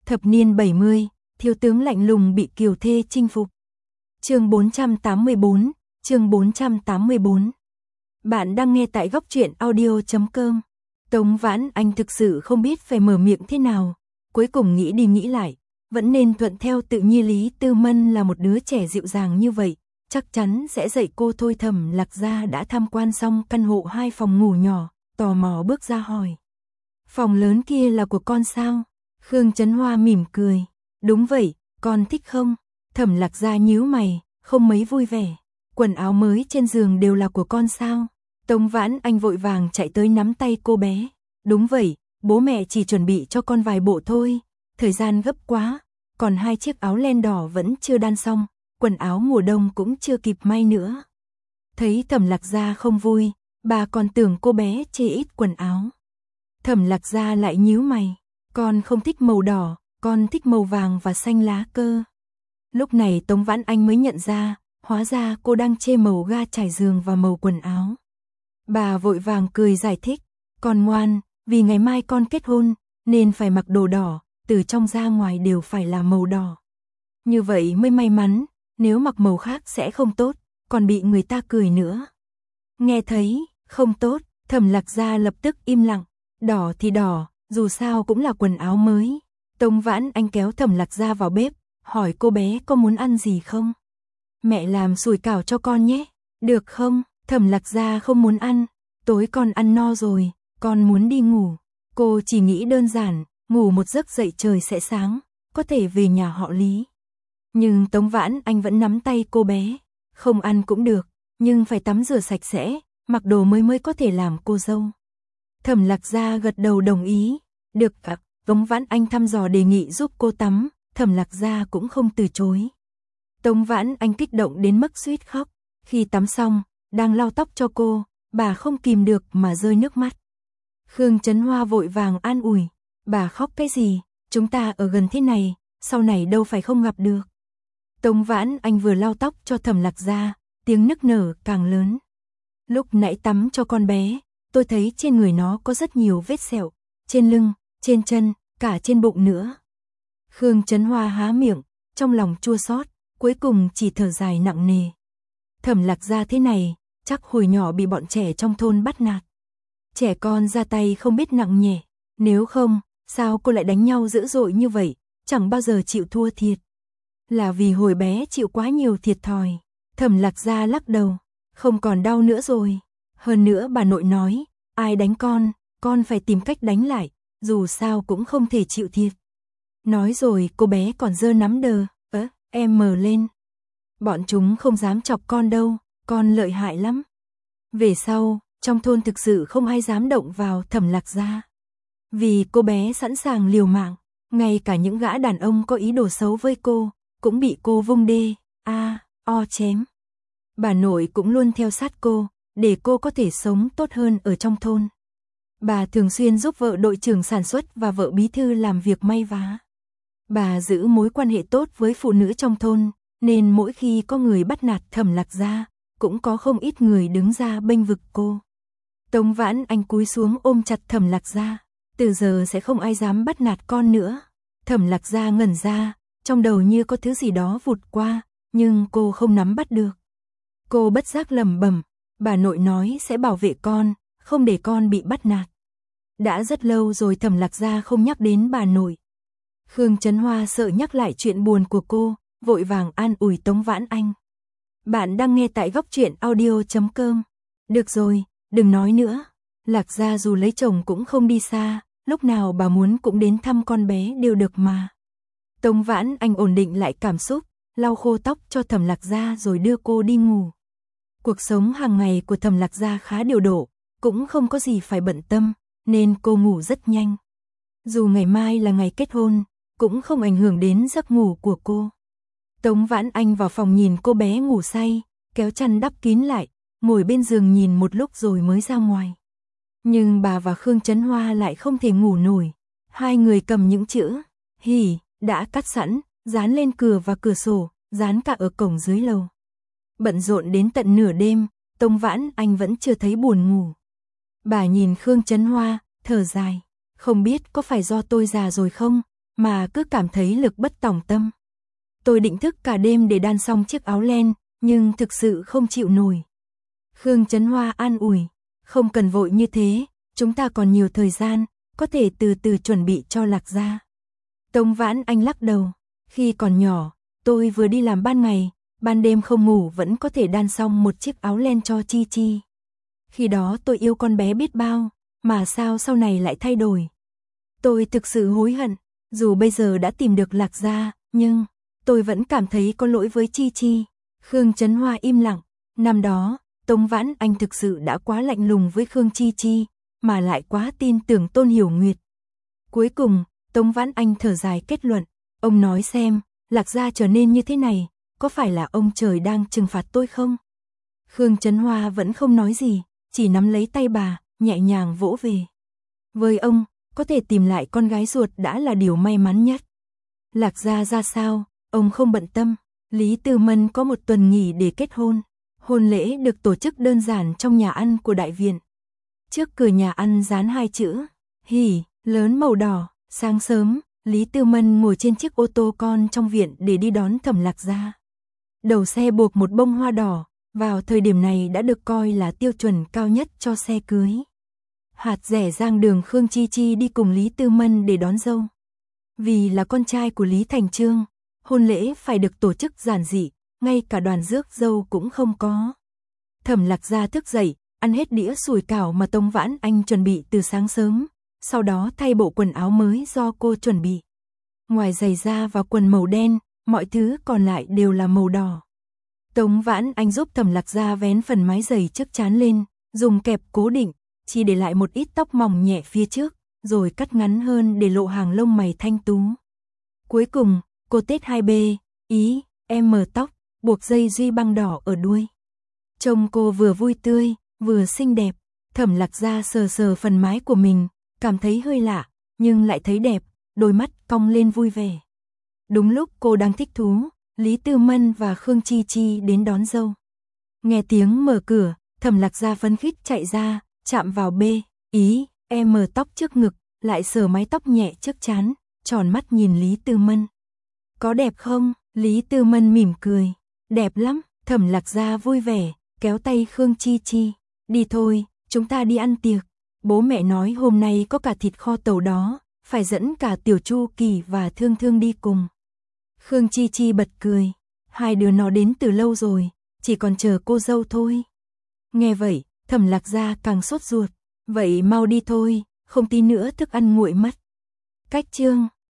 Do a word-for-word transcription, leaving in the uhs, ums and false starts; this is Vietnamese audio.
Thập niên bảy mươi, thiếu tướng lạnh lùng bị kiều thê chinh phục. Chương bốn trăm tám mươi bốn, chương bốn trăm tám mươi bốn. Bạn đang nghe tại góc truyện audio chấm com. Tống Vãn Anh thực sự không biết phải mở miệng thế nào, cuối cùng nghĩ đi nghĩ lại, vẫn nên thuận theo tự nhiên. Lý Tư Mân là một đứa trẻ dịu dàng như vậy, chắc chắn sẽ dạy cô thôi. Thẩm Lạc Gia đã tham quan xong căn hộ hai phòng ngủ nhỏ, tò mò bước ra hỏi. Phòng lớn kia là của con sao? Khương Chấn Hoa mỉm cười. Đúng vậy, con thích không? Thẩm Lạc Gia nhíu mày, không mấy vui vẻ. Quần áo mới trên giường đều là của con sao? Tống Vãn Anh vội vàng chạy tới nắm tay cô bé. Đúng vậy, bố mẹ chỉ chuẩn bị cho con vài bộ thôi, thời gian gấp quá, còn hai chiếc áo len đỏ vẫn chưa đan xong, quần áo mùa đông cũng chưa kịp may nữa. Thấy Thẩm Lạc Gia không vui, bà còn tưởng cô bé chê ít quần áo. Thẩm Lạc Gia lại nhíu mày, con không thích màu đỏ, con thích màu vàng và xanh lá cơ. Lúc này Tống Vãn Anh mới nhận ra, hóa ra cô đang chê màu ga trải giường và màu quần áo. Bà vội vàng cười giải thích, con ngoan, vì ngày mai con kết hôn, nên phải mặc đồ đỏ, từ trong ra ngoài đều phải là màu đỏ. Như vậy mới may mắn, nếu mặc màu khác sẽ không tốt, còn bị người ta cười nữa. Nghe thấy, không tốt, Thẩm Lạc Gia lập tức im lặng, đỏ thì đỏ, dù sao cũng là quần áo mới. Tống Vãn Anh kéo Thẩm Lạc Gia vào bếp, hỏi cô bé có muốn ăn gì không? Mẹ làm sủi cảo cho con nhé, được không? Thẩm Lạc Gia không muốn ăn, tối con ăn no rồi, con muốn đi ngủ. Cô chỉ nghĩ đơn giản, ngủ một giấc dậy trời sẽ sáng, có thể về nhà họ Lý. Nhưng Tống Vãn Anh vẫn nắm tay cô bé, không ăn cũng được, nhưng phải tắm rửa sạch sẽ, mặc đồ mới mới có thể làm cô dâu. Thẩm Lạc Gia gật đầu đồng ý, được ạ. Tống Vãn Anh thăm dò đề nghị giúp cô tắm, Thẩm Lạc Gia cũng không từ chối. Tống Vãn Anh kích động đến mức suýt khóc, khi tắm xong, đang lau tóc cho cô, bà không kìm được mà rơi nước mắt. Khương Chấn Hoa vội vàng an ủi, bà khóc cái gì, chúng ta ở gần thế này, sau này đâu phải không gặp được. Tống Vãn Anh vừa lau tóc cho Thẩm Lạc Gia, tiếng nức nở càng lớn. Lúc nãy tắm cho con bé, tôi thấy trên người nó có rất nhiều vết sẹo, trên lưng, trên chân, cả trên bụng nữa. Khương Chấn Hoa há miệng, trong lòng chua xót, cuối cùng chỉ thở dài nặng nề. Thẩm Lạc Gia thế này, chắc hồi nhỏ bị bọn trẻ trong thôn bắt nạt. Trẻ con ra tay không biết nặng nhẹ, nếu không, sao cô lại đánh nhau dữ dội như vậy, chẳng bao giờ chịu thua thiệt. Là vì hồi bé chịu quá nhiều thiệt thòi. Thẩm Lạc Gia lắc đầu, không còn đau nữa rồi. Hơn nữa bà nội nói, ai đánh con, con phải tìm cách đánh lại, dù sao cũng không thể chịu thiệt. Nói rồi cô bé còn giơ nắm đờ, ớ, em mờ lên. Bọn chúng không dám chọc con đâu, con lợi hại lắm. Về sau, trong thôn thực sự không ai dám động vào Thẩm Lạc Gia. Vì cô bé sẵn sàng liều mạng, ngay cả những gã đàn ông có ý đồ xấu với cô, cũng bị cô vung đê, a, o chém. Bà nội cũng luôn theo sát cô, để cô có thể sống tốt hơn ở trong thôn. Bà thường xuyên giúp vợ đội trưởng sản xuất và vợ bí thư làm việc may vá. Bà giữ mối quan hệ tốt với phụ nữ trong thôn, nên mỗi khi có người bắt nạt Thẩm Lạc Gia, cũng có không ít người đứng ra bênh vực cô. Tống Vãn Anh cúi xuống ôm chặt Thẩm Lạc Gia, từ giờ sẽ không ai dám bắt nạt con nữa. Thẩm Lạc Gia ngẩn ra, trong đầu như có thứ gì đó vụt qua, nhưng cô không nắm bắt được. Cô bất giác lẩm bẩm, bà nội nói sẽ bảo vệ con, không để con bị bắt nạt. Đã rất lâu rồi Thẩm Lạc Gia không nhắc đến bà nội. Khương Chấn Hoa sợ nhắc lại chuyện buồn của cô, vội vàng an ủi Tống Vãn Anh. Bạn đang nghe tại góc truyện audio chấm com. Được rồi, đừng nói nữa. Lạc Gia dù lấy chồng cũng không đi xa, lúc nào bà muốn cũng đến thăm con bé đều được mà. Tống Vãn Anh ổn định lại cảm xúc, lau khô tóc cho Thẩm Lạc Gia rồi đưa cô đi ngủ. Cuộc sống hàng ngày của Thẩm Lạc Gia khá điều độ, cũng không có gì phải bận tâm, nên cô ngủ rất nhanh. Dù ngày mai là ngày kết hôn, cũng không ảnh hưởng đến giấc ngủ của cô. Tống Vãn Anh vào phòng nhìn cô bé ngủ say, kéo chăn đắp kín lại, ngồi bên giường nhìn một lúc rồi mới ra ngoài. Nhưng bà và Khương Chấn Hoa lại không thể ngủ nổi. Hai người cầm những chữ hỉ đã cắt sẵn, dán lên cửa và cửa sổ, dán cả ở cổng dưới lầu. Bận rộn đến tận nửa đêm, Tống Vãn Anh vẫn chưa thấy buồn ngủ. Bà nhìn Khương Chấn Hoa, thở dài, không biết có phải do tôi già rồi không, mà cứ cảm thấy lực bất tòng tâm. Tôi định thức cả đêm để đan xong chiếc áo len, nhưng thực sự không chịu nổi. Khương Chấn Hoa an ủi, không cần vội như thế, chúng ta còn nhiều thời gian, có thể từ từ chuẩn bị cho Lạc gia. Tống Vãn Anh lắc đầu, khi còn nhỏ, tôi vừa đi làm ban ngày, ban đêm không ngủ vẫn có thể đan xong một chiếc áo len cho Chi Chi. Khi đó tôi yêu con bé biết bao, mà sao sau này lại thay đổi. Tôi thực sự hối hận, dù bây giờ đã tìm được Lạc gia, nhưng tôi vẫn cảm thấy có lỗi với Chi Chi. Khương Chấn Hoa im lặng, năm đó, Tống Vãn Anh thực sự đã quá lạnh lùng với Khương Chi Chi, mà lại quá tin tưởng Tôn Hiểu Nguyệt. Cuối cùng, Tống Vãn Anh thở dài kết luận, ông nói xem, Lạc gia trở nên như thế này, có phải là ông trời đang trừng phạt tôi không? Khương Chấn Hoa vẫn không nói gì, chỉ nắm lấy tay bà, nhẹ nhàng vỗ về. Với ông, có thể tìm lại con gái ruột đã là điều may mắn nhất. Lạc gia ra sao, ông không bận tâm. Lý Tư Mân có một tuần nghỉ để kết hôn. Hôn lễ được tổ chức đơn giản trong nhà ăn của đại viện. Trước cửa nhà ăn dán hai chữ hỉ, lớn màu đỏ. Sáng sớm, Lý Tư Mân ngồi trên chiếc ô tô con trong viện để đi đón Thẩm Lạc gia. Đầu xe buộc một bông hoa đỏ, vào thời điểm này đã được coi là tiêu chuẩn cao nhất cho xe cưới. Hạt rẻ rang đường Khương Chi Chi đi cùng Lý Tư Mân để đón dâu. Vì là con trai của Lý Thành Chương, hôn lễ phải được tổ chức giản dị, ngay cả đoàn rước dâu cũng không có. Thẩm Lạc gia thức dậy, ăn hết đĩa sủi cảo mà Tống Vãn Anh chuẩn bị từ sáng sớm, sau đó thay bộ quần áo mới do cô chuẩn bị. Ngoài giày da và quần màu đen, mọi thứ còn lại đều là màu đỏ. Tống Vãn Anh giúp Thẩm Lạc gia vén phần mái giày trước trán lên, dùng kẹp cố định, chỉ để lại một ít tóc mỏng nhẹ phía trước, rồi cắt ngắn hơn để lộ hàng lông mày thanh tú. Cuối cùng, cô tết hai bê, ý, em mờ tóc, buộc dây duy băng đỏ ở đuôi. Trông cô vừa vui tươi, vừa xinh đẹp. Thẩm Lạc gia sờ sờ phần mái của mình, cảm thấy hơi lạ, nhưng lại thấy đẹp, đôi mắt cong lên vui vẻ. Đúng lúc cô đang thích thú, Lý Tư Mân và Khương Chi Chi đến đón dâu. Nghe tiếng mở cửa, Thẩm Lạc gia phấn khích chạy ra, chạm vào bê, ý, em mờ tóc trước ngực, lại sờ mái tóc nhẹ trước trán, tròn mắt nhìn Lý Tư Mân. Có đẹp không? Lý Tư Mân mỉm cười. Đẹp lắm. Thẩm Lạc gia vui vẻ, kéo tay Khương Chi Chi. Đi thôi, chúng ta đi ăn tiệc. Bố mẹ nói hôm nay có cả thịt kho tàu đó, phải dẫn cả Tiểu Chu Kỳ và Thương Thương đi cùng. Khương Chi Chi bật cười. Hai đứa nó đến từ lâu rồi, chỉ còn chờ cô dâu thôi. Nghe vậy, Thẩm Lạc gia càng sốt ruột. Vậy mau đi thôi, không tí nữa thức ăn nguội mất. Cách chương